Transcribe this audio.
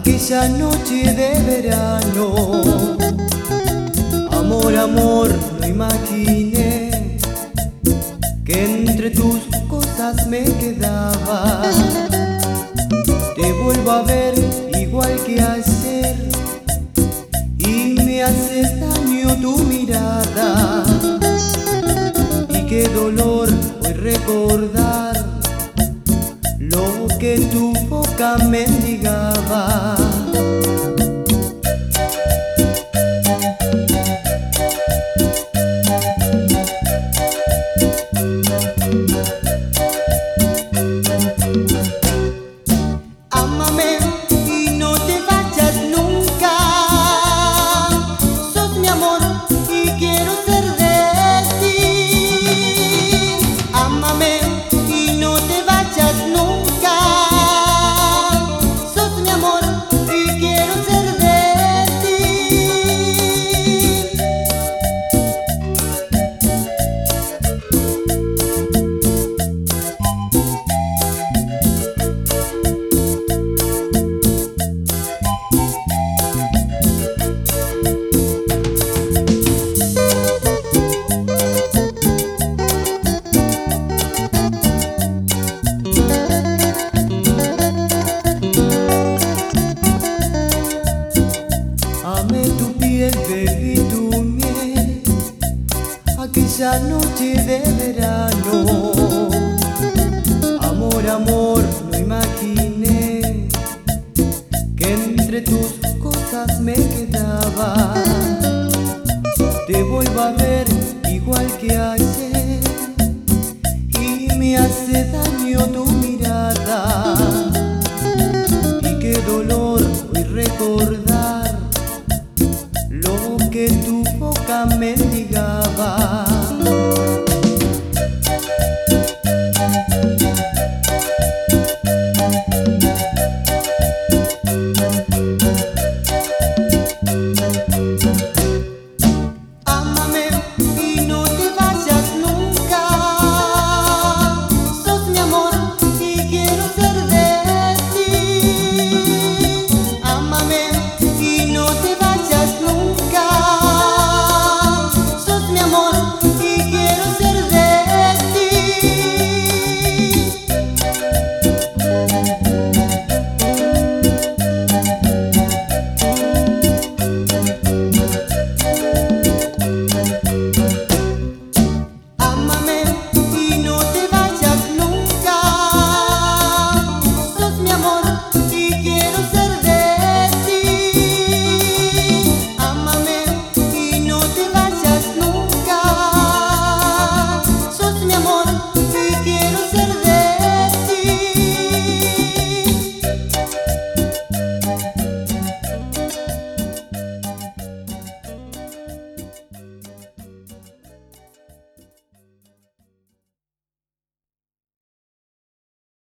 aquella noche de verano. Amor, amor, no imaginé que entre tus cosas me quedaba. Te vuelvo a ver igual que ayer y me hace daño tu mirada. Y qué dolor hoy recordar lo que tu boca mendigaba. Ámame y no te vayas nunca, sos mi amor y quiero ser de ti. Ámame y no te vayas nunca, sos mi amor y quiero ser de ti. Amé tu piel, bebí tu miel, aquella noche de verano. Amor, amor, no imaginé que entre tus cosas me quedaba. Te vuelvo a ver igual que ayer y me hace daño tu mirada. Y qué dolor hoy recordar lo que tu boca mendigaba.